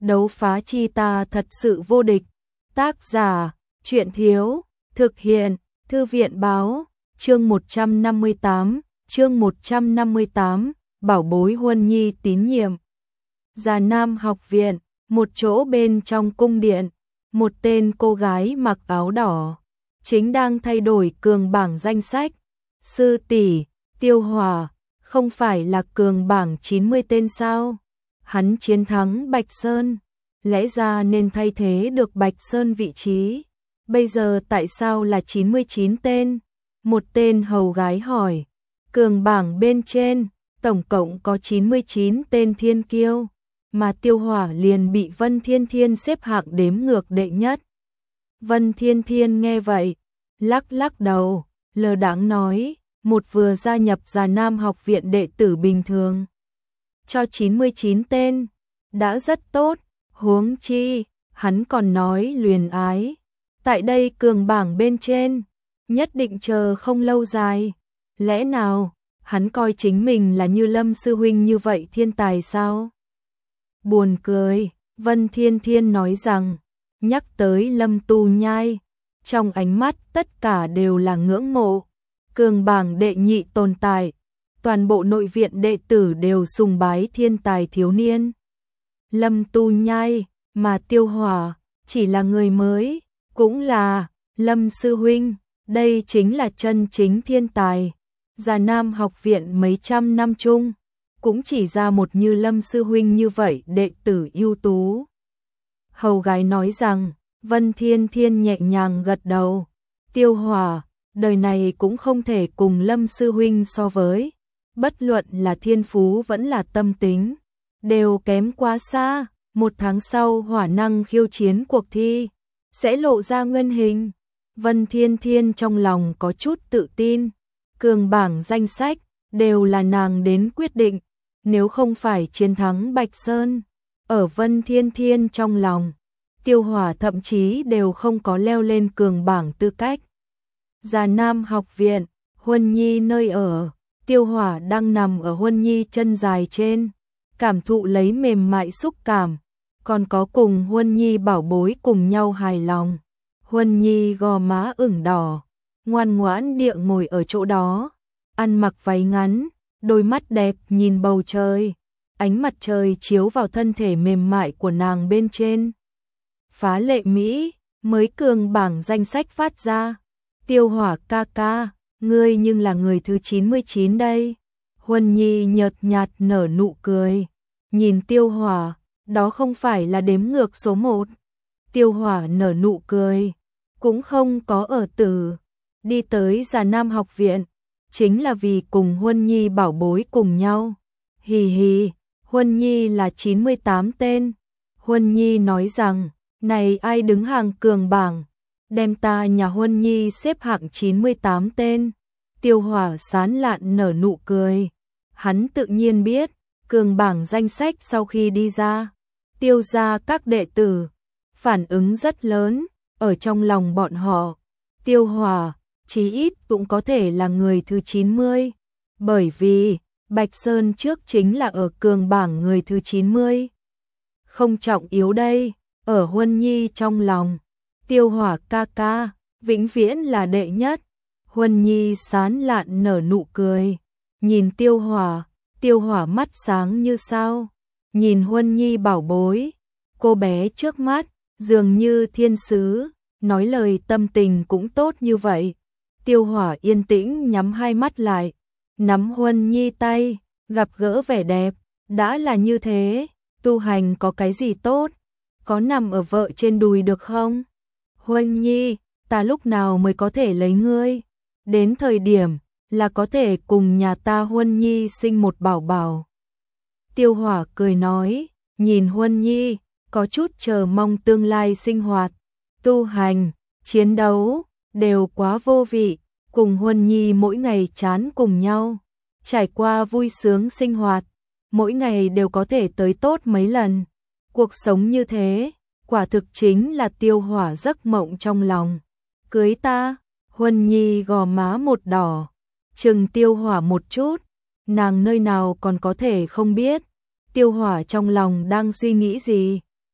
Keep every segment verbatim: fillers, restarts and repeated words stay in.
Đấu phá chi ta thật sự vô địch. Tác giả, truyện thiếu, thực hiện, thư viện báo, chương một trăm năm mươi tám, chương một trăm năm mươi tám, bảo bối Huân Nhi tín nhiệm. Già Nam học viện, một chỗ bên trong cung điện, một tên cô gái mặc áo đỏ, chính đang thay đổi cường bảng danh sách. Sư tỷ, Tiêu Hỏa, không phải là cường bảng chín mươi tên sao? Hắn chiến thắng Bạch Sơn, lẽ ra nên thay thế được Bạch Sơn vị trí. Bây giờ tại sao là chín mươi chín tên? Một tên hầu gái hỏi. Cường bảng bên trên, tổng cộng có chín mươi chín tên thiên kiêu, mà Tiêu Hỏa liền bị Vân Thiên Thiên xếp hạng đếm ngược đệ nhất. Vân Thiên Thiên nghe vậy, lắc lắc đầu, lơ đãng nói, một vừa gia nhập Già Nam học viện đệ tử bình thường. Cho chín mươi chín tên, đã rất tốt, huống chi, hắn còn nói luyến ái. Tại đây cường bảng bên trên, nhất định chờ không lâu dài. Lẽ nào, hắn coi chính mình là như Lâm sư huynh như vậy thiên tài sao? Buồn cười, Vân Thiên Thiên nói rằng, nhắc tới Lâm Tu Nhai, trong ánh mắt tất cả đều là ngưỡng mộ. Cường bảng đệ nhị tồn tại, toàn bộ nội viện đệ tử đều sùng bái thiên tài thiếu niên. Lâm Tu Nhai, mà Tiêu Hỏa, chỉ là người mới, cũng là, Lâm sư huynh, đây chính là chân chính thiên tài. Già Nam học viện mấy trăm năm chung, cũng chỉ ra một như Lâm sư huynh như vậy đệ tử ưu tú. Hầu gái nói rằng, Vân Thiên Thiên nhẹ nhàng gật đầu. Tiêu Hỏa, đời này cũng không thể cùng Lâm sư huynh so với. Bất luận là thiên phú vẫn là tâm tính, đều kém quá xa. Một tháng sau hỏa năng khiêu chiến cuộc thi, sẽ lộ ra nguyên hình. Vân Thiên Thiên trong lòng có chút tự tin. Cường bảng danh sách, đều là nàng đến quyết định. Nếu không phải chiến thắng Bạch Sơn, ở Vân Thiên Thiên trong lòng, Tiêu Hỏa thậm chí đều không có leo lên cường bảng tư cách. Già Nam học viện, Huân Nhi nơi ở, Tiêu Hỏa đang nằm ở Huân Nhi chân dài trên, cảm thụ lấy mềm mại xúc cảm, còn có cùng Huân Nhi bảo bối cùng nhau hài lòng. Huân Nhi gò má ửng đỏ, ngoan ngoãn địa ngồi ở chỗ đó, ăn mặc váy ngắn, đôi mắt đẹp nhìn bầu trời, ánh mặt trời chiếu vào thân thể mềm mại của nàng bên trên. Phá lệ Mỹ, mới cường bảng danh sách phát ra. Tiêu Hỏa ca ca, ngươi nhưng là người thứ chín mươi chín đây. Huân Nhi nhợt nhạt nở nụ cười, nhìn Tiêu Hỏa, đó không phải là đếm ngược số một. Tiêu Hỏa nở nụ cười, cũng không có ở tử. Đi tới Già Nam học viện, chính là vì cùng Huân Nhi bảo bối cùng nhau. Hì hì, Huân Nhi là chín mươi tám tên. Huân Nhi nói rằng, này ai đứng hàng cường bảng, đem ta nhà Huân Nhi xếp hạng chín mươi tám tên. Tiêu Hỏa sán lạn nở nụ cười. Hắn tự nhiên biết, cường bảng danh sách sau khi đi ra, Tiêu gia các đệ tử, phản ứng rất lớn, ở trong lòng bọn họ. Tiêu Hỏa, chí ít cũng có thể là người thứ chín mươi, bởi vì, Bạch Sơn trước chính là ở cường bảng người thứ chín mươi. Không trọng yếu đây, ở Huân Nhi trong lòng, Tiêu Hỏa ca ca, vĩnh viễn là đệ nhất. Huân Nhi sán lạn nở nụ cười, nhìn Tiêu Hỏa, Tiêu Hỏa mắt sáng như sao, nhìn Huân Nhi bảo bối, cô bé trước mắt, dường như thiên sứ, nói lời tâm tình cũng tốt như vậy. Tiêu Hỏa yên tĩnh nhắm hai mắt lại, nắm Huân Nhi tay, gặp gỡ vẻ đẹp, đã là như thế, tu hành có cái gì tốt, có nằm ở vợ trên đùi được không? Huân Nhi, ta lúc nào mới có thể lấy ngươi? Đến thời điểm, là có thể cùng nhà ta Huân Nhi sinh một bảo bảo. Tiêu Hỏa cười nói, nhìn Huân Nhi, có chút chờ mong tương lai sinh hoạt, tu hành, chiến đấu, đều quá vô vị, cùng Huân Nhi mỗi ngày chán cùng nhau, trải qua vui sướng sinh hoạt, mỗi ngày đều có thể tới tốt mấy lần. Cuộc sống như thế, quả thực chính là Tiêu Hỏa giấc mộng trong lòng. Cưới ta, Huân Nhi gò má một đỏ, chừng Tiêu Hỏa một chút, nàng nơi nào còn có thể không biết, Tiêu Hỏa trong lòng đang suy nghĩ gì.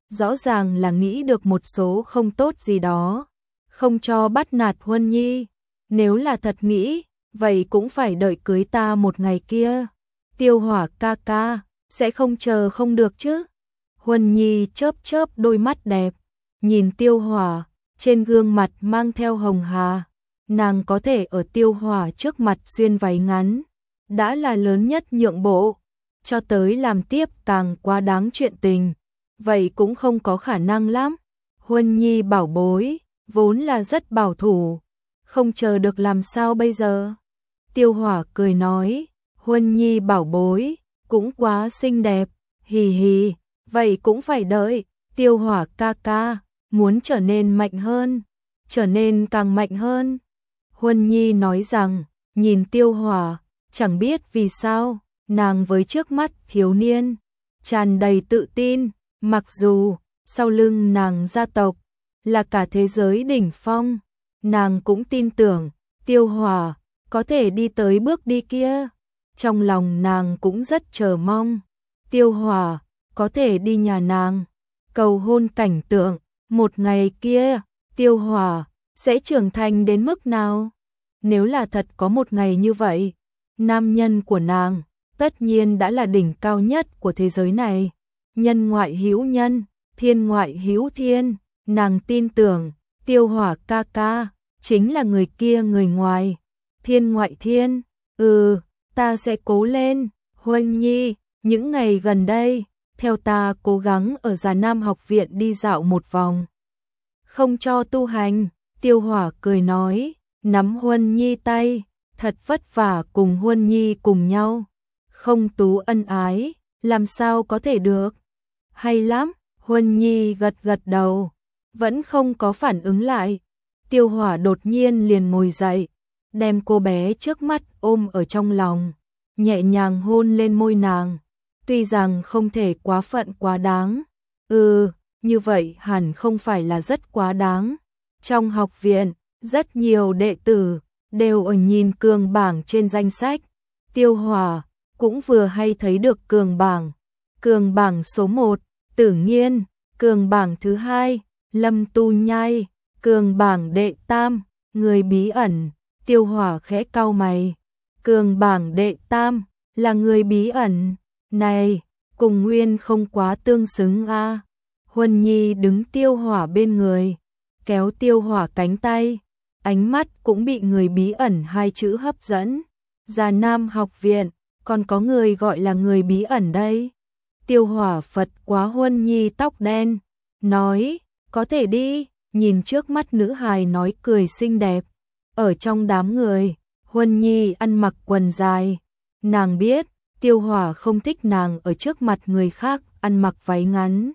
rõ ràng là nghĩ được một số không tốt gì đó, không cho bắt nạt Huân Nhi. Nếu là thật nghĩ, vậy cũng phải đợi cưới ta một ngày kia. Tiêu Hỏa ca ca, sẽ không chờ không được chứ? Huân Nhi chớp chớp đôi mắt đẹp, nhìn Tiêu Hỏa, trên gương mặt mang theo hồng hà. Nàng có thể ở Tiêu Hỏa trước mặt xuyên váy ngắn, đã là lớn nhất nhượng bộ, cho tới làm tiếp càng quá đáng chuyện tình, vậy cũng không có khả năng lắm. Huân Nhi bảo bối, vốn là rất bảo thủ, không chờ được làm sao bây giờ? Tiêu Hỏa cười nói, Huân Nhi bảo bối, cũng quá xinh đẹp, hì hì, vậy cũng phải đợi. Tiêu Hỏa ca ca, muốn trở nên mạnh hơn, trở nên càng mạnh hơn. Huân Nhi nói rằng, nhìn Tiêu Hỏa, chẳng biết vì sao, nàng với trước mắt thiếu niên, tràn đầy tự tin, mặc dù sau lưng nàng gia tộc là cả thế giới đỉnh phong, nàng cũng tin tưởng Tiêu Hỏa có thể đi tới bước đi kia. Trong lòng nàng cũng rất chờ mong Tiêu Hỏa có thể đi nhà nàng cầu hôn cảnh tượng, một ngày kia Tiêu Hỏa sẽ trưởng thành đến mức nào. Nếu là thật có một ngày như vậy, nam nhân của nàng tất nhiên đã là đỉnh cao nhất của thế giới này. Nhân ngoại hữu nhân, thiên ngoại hữu thiên, nàng tin tưởng Tiêu Hỏa ca ca chính là người kia người ngoài, thiên ngoại thiên. Ừ, ta sẽ cố lên. Huân Nhi, những ngày gần đây, theo ta cố gắng ở Già Nam học viện đi dạo một vòng. Không cho tu hành, Tiêu Hỏa cười nói, nắm Huân Nhi tay, thật vất vả cùng Huân Nhi cùng nhau. Không tú ân ái, làm sao có thể được? Hay lắm, Huân Nhi gật gật đầu, vẫn không có phản ứng lại. Tiêu Hỏa đột nhiên liền ngồi dậy, đem cô bé trước mắt ôm ở trong lòng, nhẹ nhàng hôn lên môi nàng. Tuy rằng không thể quá phận quá đáng, ừ, như vậy hẳn không phải là rất quá đáng. Trong học viện, rất nhiều đệ tử đều ở nhìn cường bảng trên danh sách. Tiêu Hỏa cũng vừa hay thấy được cường bảng. Cường bảng số một, Tử Nghiên, cường bảng thứ hai, Lâm Tu Nhai, cường bảng đệ tam, người bí ẩn. Tiêu Hỏa khẽ cau mày, cường bảng đệ tam là người bí ẩn, này, cùng Nguyên không quá tương xứng a. À. Huân Nhi đứng Tiêu Hỏa bên người, kéo Tiêu Hỏa cánh tay, ánh mắt cũng bị người bí ẩn hai chữ hấp dẫn. Già Nam học viện, còn có người gọi là người bí ẩn đây. Tiêu Hỏa phật quá Huân Nhi tóc đen, nói, có thể đi. Nhìn trước mắt nữ hài nói cười xinh đẹp, ở trong đám người, Huân Nhi ăn mặc quần dài. Nàng biết, Tiêu Hỏa không thích nàng ở trước mặt người khác ăn mặc váy ngắn.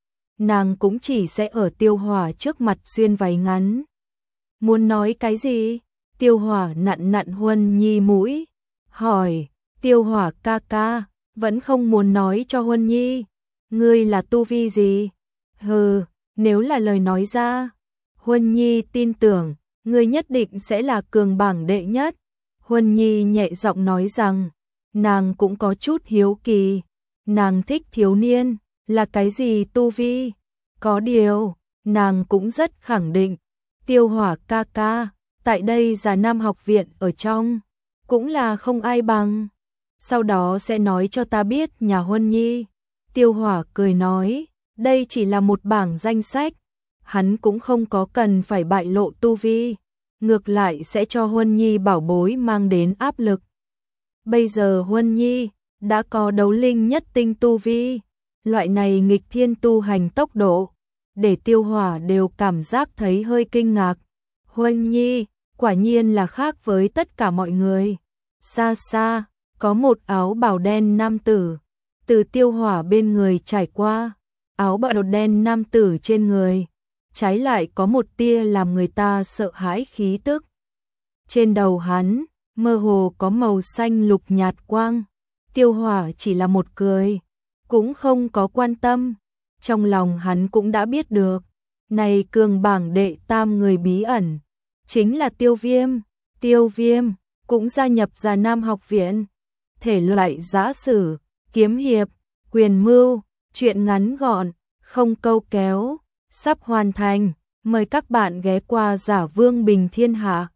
Nàng cũng chỉ sẽ ở Tiêu Hỏa trước mặt xuyên váy ngắn. Muốn nói cái gì? Tiêu Hỏa nặn nặn Huân Nhi mũi, hỏi, Tiêu Hỏa ca ca, vẫn không muốn nói cho Huân Nhi, ngươi là tu vi gì? Hừ, nếu là lời nói ra, Huân Nhi tin tưởng, ngươi nhất định sẽ là cường bảng đệ nhất. Huân Nhi nhẹ giọng nói rằng, nàng cũng có chút hiếu kỳ, nàng thích thiếu niên, là cái gì tu vi? Có điều, nàng cũng rất khẳng định, Tiêu Hỏa ca ca, tại đây Già Nam học viện ở trong, cũng là không ai bằng. Sau đó sẽ nói cho ta biết nhà Huân Nhi. Tiêu Hỏa cười nói, đây chỉ là một bảng danh sách, hắn cũng không có cần phải bại lộ tu vi, ngược lại sẽ cho Huân Nhi bảo bối mang đến áp lực. Bây giờ Huân Nhi đã có đấu linh nhất tinh tu vi, loại này nghịch thiên tu hành tốc độ, để Tiêu Hỏa đều cảm giác thấy hơi kinh ngạc. Huân Nhi quả nhiên là khác với tất cả mọi người. Xa xa, có một áo bào đen nam tử, từ Tiêu Hỏa bên người trải qua, áo bào đen nam tử trên người, trái lại có một tia làm người ta sợ hãi khí tức. Trên đầu hắn, mơ hồ có màu xanh lục nhạt quang. Tiêu Hỏa chỉ là một cười, cũng không có quan tâm. Trong lòng hắn cũng đã biết được, này cường bảng đệ tam người bí ẩn, chính là Tiêu Viêm. Tiêu Viêm cũng gia nhập Già Nam học viện. Thể loại giã sử, kiếm hiệp, quyền mưu, truyện ngắn gọn, không câu kéo, sắp hoàn thành. Mời các bạn ghé qua Giả Vương Bình Thiên Hạ.